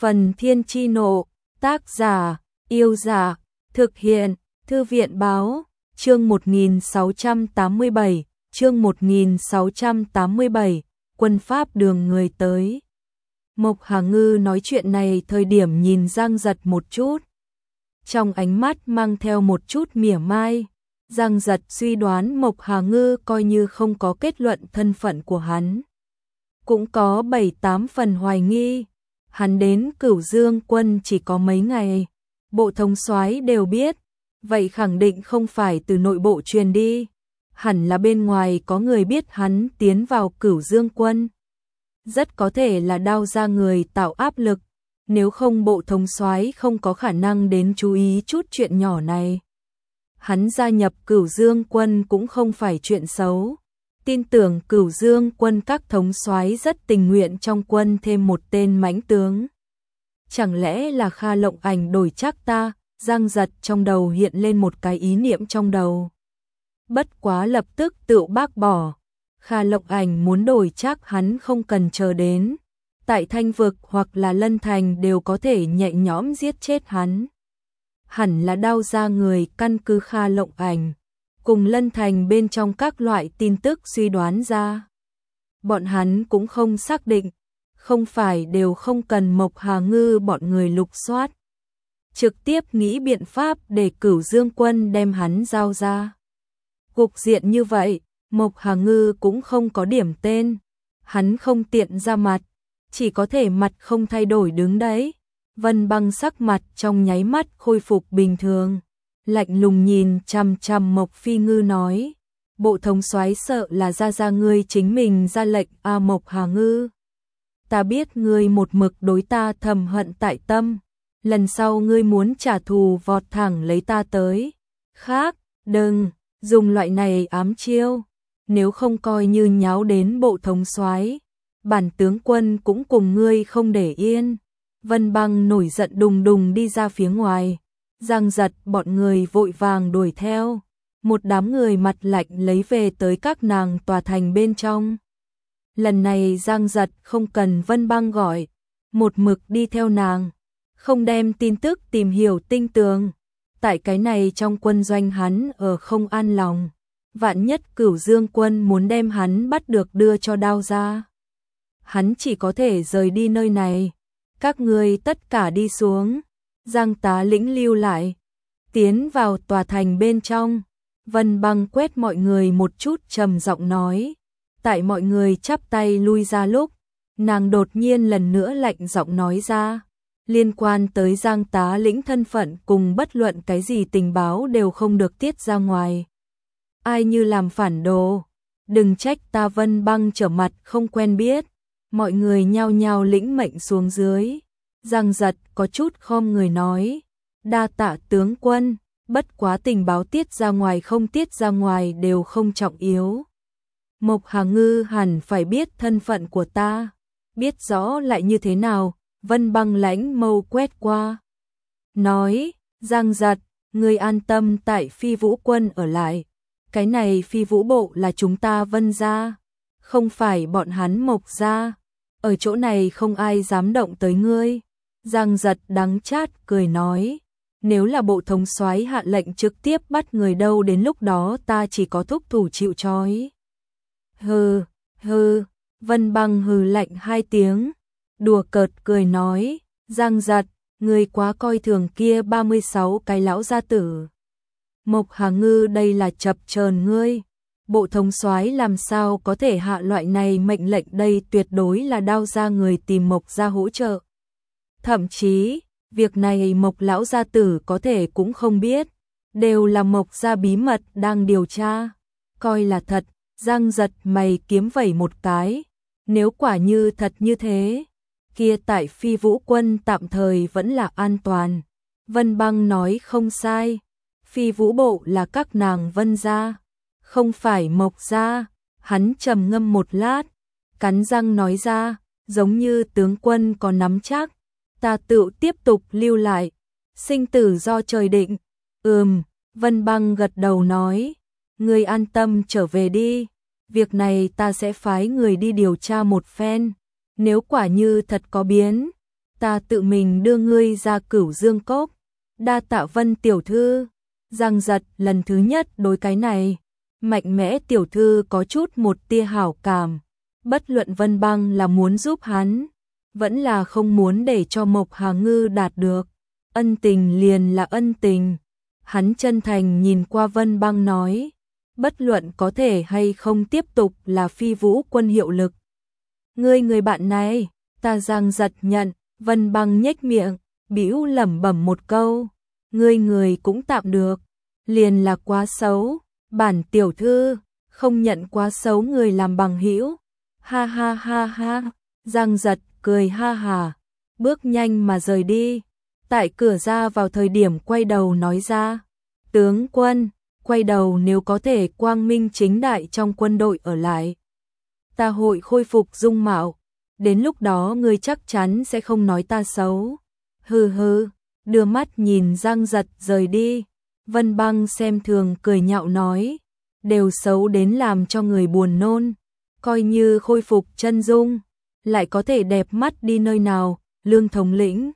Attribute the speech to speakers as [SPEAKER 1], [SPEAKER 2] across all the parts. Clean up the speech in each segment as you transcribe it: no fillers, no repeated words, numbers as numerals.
[SPEAKER 1] Phần Thiên Chi Nộ, tác giả, Yêu Giả, thực hiện, Thư viện Báo, chương 1687, chương 1687, quân Pháp đường người tới. Mộc Hà Ngư nói chuyện này thời điểm nhìn Giang Giật một chút. Trong ánh mắt mang theo một chút mỉa mai, Giang Giật suy đoán Mộc Hà Ngư coi như không có kết luận thân phận của hắn. Cũng có 7-8 phần hoài nghi. Hắn đến Cửu Dương quân chỉ có mấy ngày, bộ thống soái đều biết, vậy khẳng định không phải từ nội bộ truyền đi, hẳn là bên ngoài có người biết hắn tiến vào Cửu Dương quân. Rất có thể là Đao Gia người tạo áp lực, nếu không bộ thống soái không có khả năng đến chú ý chút chuyện nhỏ này. Hắn gia nhập Cửu Dương quân cũng không phải chuyện xấu. Tin tưởng Cửu Dương quân các thống soái rất tình nguyện trong quân thêm một tên mãnh tướng. Chẳng lẽ là Kha Lộng Ảnh đổi chắc ta? Giang Giật trong đầu hiện lên một cái ý niệm trong đầu. Bất quá lập tức tự bác bỏ. Kha Lộng Ảnh muốn đổi chắc hắn không cần chờ đến. Tại Thanh Vực hoặc là Lân Thành đều có thể nhẹ nhõm giết chết hắn. Hẳn là Đao Gia người căn cứ Kha Lộng Ảnh cùng Lân Thành bên trong các loại tin tức suy đoán ra. Bọn hắn cũng không xác định, không phải đều không cần Mộc Hà Ngư bọn người lục soát. Trực tiếp nghĩ biện pháp để Cửu Dương quân đem hắn giao ra. Cục diện như vậy, Mộc Hà Ngư cũng không có điểm tên. Hắn không tiện ra mặt, chỉ có thể mặt không thay đổi đứng đấy. Vân Băng sắc mặt trong nháy mắt khôi phục bình thường. Lạnh lùng nhìn chằm chằm Mộc Phi Ngư nói, bộ thống soái sợ là ra ngươi chính mình ra lệnh a. Mộc Hà Ngư, ta biết ngươi một mực đối ta thầm hận tại tâm, lần sau ngươi muốn trả thù vọt thẳng lấy ta tới. Khác, đừng dùng loại này ám chiêu, nếu không coi như nháo đến bộ thống soái, bản tướng quân cũng cùng ngươi không để yên. Vân Băng nổi giận đùng đùng đi ra phía ngoài. Giang Giật bọn người vội vàng đuổi theo, một đám người mặt lạnh lấy về tới các nàng tòa thành bên trong. Lần này Giang Giật không cần Vân Băng gọi, một mực đi theo nàng, không đem tin tức tìm hiểu tinh tường. Tại cái này trong quân doanh hắn ở không an lòng, vạn nhất Cửu Dương quân muốn đem hắn bắt được đưa cho Đao Gia, hắn chỉ có thể rời đi nơi này. Các ngươi tất cả đi xuống. Giang tá lĩnh lưu lại, tiến vào tòa thành bên trong. Vân Băng quét mọi người một chút trầm giọng nói. Tại mọi người chắp tay lui ra lúc, nàng đột nhiên lần nữa lạnh giọng nói ra, liên quan tới Giang tá lĩnh thân phận cùng bất luận cái gì tình báo đều không được tiết ra ngoài. Ai như làm phản đồ, đừng trách ta. Vân Băng trở mặt không quen biết. Mọi người nhao nhao lĩnh mệnh xuống dưới. Giang Giật có chút khom người nói, đa tạ tướng quân, bất quá tình báo tiết ra ngoài không tiết ra ngoài đều không trọng yếu. Mộc Hà Ngư hẳn phải biết thân phận của ta, biết rõ lại như thế nào. Vân Băng lãnh mâu quét qua, nói, Giang Giật, ngươi an tâm tại Phi Vũ quân ở lại, cái này Phi Vũ bộ là chúng ta Vân gia, không phải bọn hắn Mộc gia, ở chỗ này không ai dám động tới ngươi. Giang Giật đắng chát cười nói, nếu là bộ thống soái hạ lệnh trực tiếp bắt người đâu, đến lúc đó ta chỉ có thúc thủ chịu trói. Hừ, hừ. Vân Băng hừ lạnh 2 tiếng, đùa cợt cười nói, Giang Giật, ngươi quá coi thường kia 36 cái lão gia tử. Mộc Hà Ngư đây là chập chờn ngươi, bộ thống soái làm sao có thể hạ loại này mệnh lệnh, đây tuyệt đối là Đao Gia người tìm Mộc gia hỗ trợ. Thậm chí, việc này Mộc lão gia tử có thể cũng không biết, đều là Mộc gia bí mật đang điều tra. Coi là thật. Giang Giật mày kiếm vẩy một cái, nếu quả như thật như thế, kia tại Phi Vũ quân tạm thời vẫn là an toàn. Vân Băng nói không sai, Phi Vũ bộ là các nàng Vân gia, không phải Mộc gia. Hắn trầm ngâm một lát, cắn răng nói ra, giống như tướng quân có nắm chắc, ta tự tiếp tục lưu lại, sinh tử do trời định. Vân Băng gật đầu nói, ngươi an tâm trở về đi, việc này ta sẽ phái người đi điều tra một phen, nếu quả như thật có biến, ta tự mình đưa ngươi ra Cửu Dương Cốc. Đa tạ Vân tiểu thư. Giang Giật lần thứ nhất đối cái này mạnh mẽ tiểu thư có chút một tia hảo cảm, bất luận Vân Băng là muốn giúp hắn, vẫn là không muốn để cho Mộc Hà Ngư đạt được, ân tình liền là ân tình. Hắn chân thành nhìn qua Vân Băng nói, bất luận có thể hay không tiếp tục là Phi Vũ Quân hiệu lực. Người bạn này, ta Giang Giật nhận. Vân Băng nhếch miệng, bĩu lẩm bẩm một câu, người cũng tạm được, liền là quá xấu, bản tiểu thư không nhận quá xấu người làm bằng hữu. Ha ha ha ha, Giang Giật cười ha hà, bước nhanh mà rời đi. Tại cửa ra vào thời điểm quay đầu nói ra, tướng quân, quay đầu nếu có thể quang minh chính đại trong quân đội ở lại, ta hội khôi phục dung mạo. Đến lúc đó ngươi chắc chắn sẽ không nói ta xấu. Hừ hừ, đưa mắt nhìn Giang Giật rời đi. Vân Băng xem thường cười nhạo nói, đều xấu đến làm cho người buồn nôn. Coi như khôi phục chân dung, lại có thể đẹp mắt đi nơi nào. Lương thống lĩnh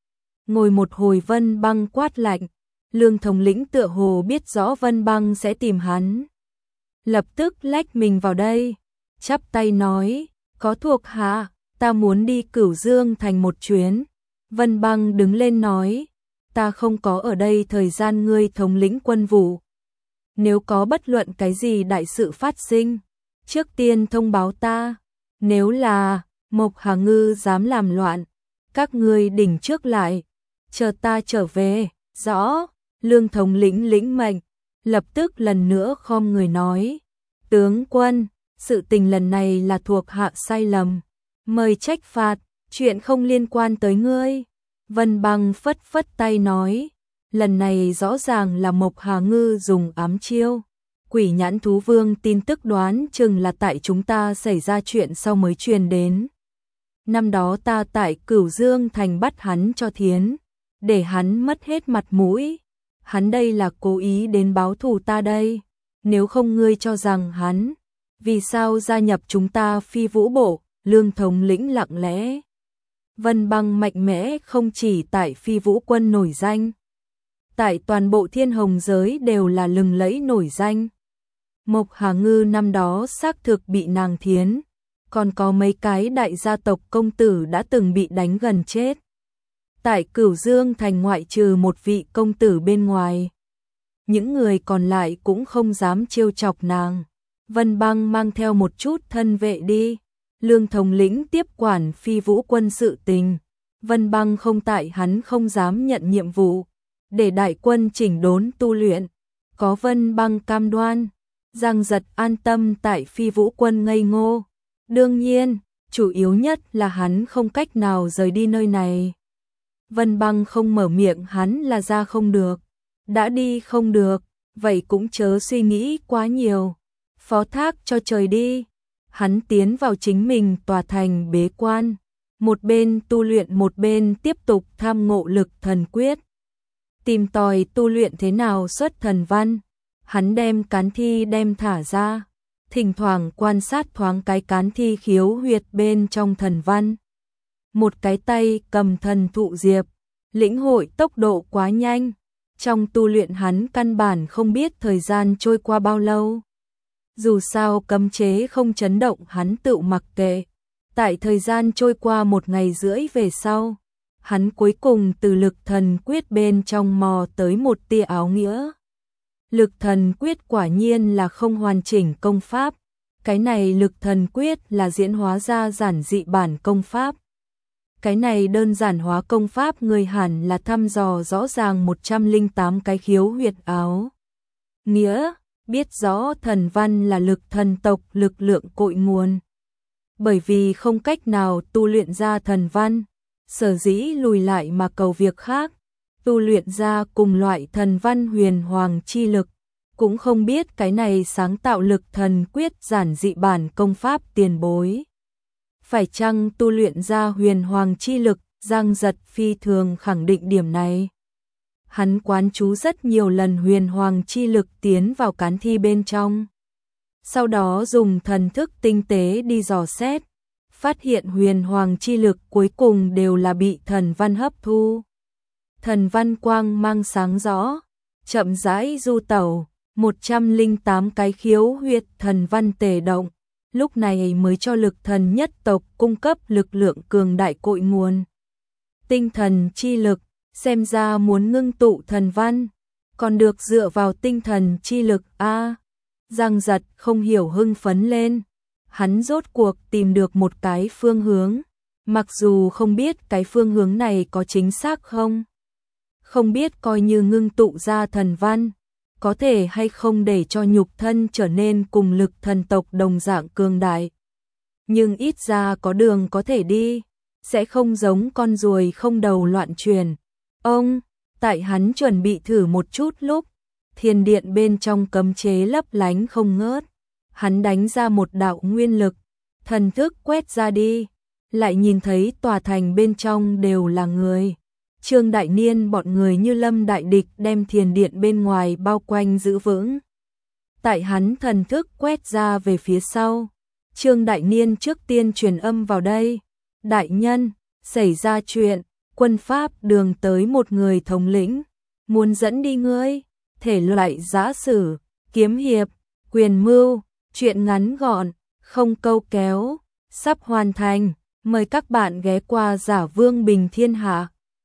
[SPEAKER 1] ngồi một hồi, Vân Băng quát lạnh. Lương thống lĩnh tựa hồ biết rõ Vân Băng sẽ tìm hắn, lập tức lách mình vào đây, chắp tay nói, có thuộc hạ, ta muốn đi Cửu Dương thành một chuyến. Vân Băng đứng lên nói, ta không có ở đây thời gian ngươi thống lĩnh quân vụ. Nếu có bất luận cái gì đại sự phát sinh, trước tiên thông báo ta. Nếu là Mộc Hà Ngư dám làm loạn, các ngươi đỉnh trước lại, chờ ta trở về. Rõ. Lương thống lĩnh lĩnh mệnh, lập tức lần nữa khom người nói, tướng quân, sự tình lần này là thuộc hạ sai lầm, mời trách phạt, chuyện không liên quan tới ngươi. Vân Băng phất phất tay nói, lần này rõ ràng là Mộc Hà Ngư dùng ám chiêu. Quỷ nhãn thú vương tin tức đoán chừng là tại chúng ta xảy ra chuyện sau mới truyền đến. Năm đó ta tại Cửu Dương thành bắt hắn cho thiến, để hắn mất hết mặt mũi. Hắn đây là cố ý đến báo thù ta đây. Nếu không ngươi cho rằng hắn vì sao gia nhập chúng ta Phi Vũ Bộ? Lương thống lĩnh lặng lẽ. Vân Băng mạnh mẽ không chỉ tại Phi Vũ quân nổi danh, tại toàn bộ thiên hồng giới đều là lừng lẫy nổi danh. Mộc Hà Ngư năm đó xác thực bị nàng thiến, còn có mấy cái đại gia tộc công tử đã từng bị đánh gần chết. Tại Cửu Dương thành ngoại trừ một vị công tử bên ngoài, những người còn lại cũng không dám trêu chọc nàng. Vân Băng mang theo một chút thân vệ đi. Lương thống lĩnh tiếp quản Phi Vũ quân sự tình. Vân Băng không tại, hắn không dám nhận nhiệm vụ, để đại quân chỉnh đốn tu luyện. Có Vân Băng cam đoan, Giang Giật an tâm tại Phi Vũ quân ngây ngô. Đương nhiên, chủ yếu nhất là hắn không cách nào rời đi nơi này. Vân Băng không mở miệng hắn là ra không được. Đã đi không được, vậy cũng chớ suy nghĩ quá nhiều. Phó thác cho trời đi. Hắn tiến vào chính mình tòa thành bế quan, một bên tu luyện một bên tiếp tục tham ngộ lực thần quyết, tìm tòi tu luyện thế nào xuất thần văn. Hắn đem cán thi đem thả ra, thỉnh thoảng quan sát thoáng cái cán thi khiếu huyệt bên trong thần văn. Một cái tay cầm thần thụ diệp, lĩnh hội tốc độ quá nhanh, trong tu luyện hắn căn bản không biết thời gian trôi qua bao lâu. Dù sao cấm chế không chấn động hắn tự mặc kệ. Tại thời gian trôi qua 1 ngày rưỡi về sau, hắn cuối cùng từ lực thần quyết bên trong mò tới một tia áo nghĩa. Lực thần quyết quả nhiên là không hoàn chỉnh công pháp. Cái này lực thần quyết là diễn hóa ra giản dị bản công pháp. Cái này đơn giản hóa công pháp người hẳn là thăm dò rõ ràng 108 cái khiếu huyệt áo nghĩa, biết rõ thần văn là lực thần tộc lực lượng cội nguồn. Bởi vì không cách nào tu luyện ra thần văn, sở dĩ lùi lại mà cầu việc khác, tu luyện ra cùng loại thần văn huyền hoàng chi lực, cũng không biết cái này sáng tạo lực thần quyết giản dị bản công pháp tiền bối. Phải chăng tu luyện ra huyền hoàng chi lực? Giang Giật phi thường khẳng định điểm này. Hắn quán chú rất nhiều lần huyền hoàng chi lực tiến vào cán thi bên trong. Sau đó dùng thần thức tinh tế đi dò xét, phát hiện huyền hoàng chi lực cuối cùng đều là bị thần văn hấp thu. Thần văn quang mang sáng rõ, chậm rãi du tẩu, 108 cái khiếu huyệt thần văn tề động, lúc này mới cho lực thần nhất tộc cung cấp lực lượng cường đại cội nguồn. Tinh thần chi lực, xem ra muốn ngưng tụ thần văn, còn được dựa vào tinh thần chi lực a. Giang Giật không hiểu hưng phấn lên, hắn rốt cuộc tìm được một cái phương hướng, mặc dù không biết cái phương hướng này có chính xác không. Không biết coi như ngưng tụ ra thần văn, có thể hay không để cho nhục thân trở nên cùng lực thần tộc đồng dạng cường đại. Nhưng ít ra có đường có thể đi, sẽ không giống con ruồi không đầu loạn truyền. Tại hắn chuẩn bị thử một chút lúc, thiên điện bên trong cấm chế lấp lánh không ngớt. Hắn đánh ra một đạo nguyên lực, thần thức quét ra đi, lại nhìn thấy tòa thành bên trong đều là người. Trương Đại Niên bọn người như lâm đại địch đem thiền điện bên ngoài bao quanh giữ vững. Tại hắn thần thức quét ra về phía sau, Trương Đại Niên trước tiên truyền âm vào đây. Đại nhân, xảy ra chuyện, quân Pháp đường tới một người thống lĩnh, muốn dẫn đi ngươi, thể loại giã sử, kiếm hiệp, quyền mưu, chuyện ngắn gọn, không câu kéo, sắp hoàn thành, mời các bạn ghé qua Giả Vương Bình Thiên Hạ.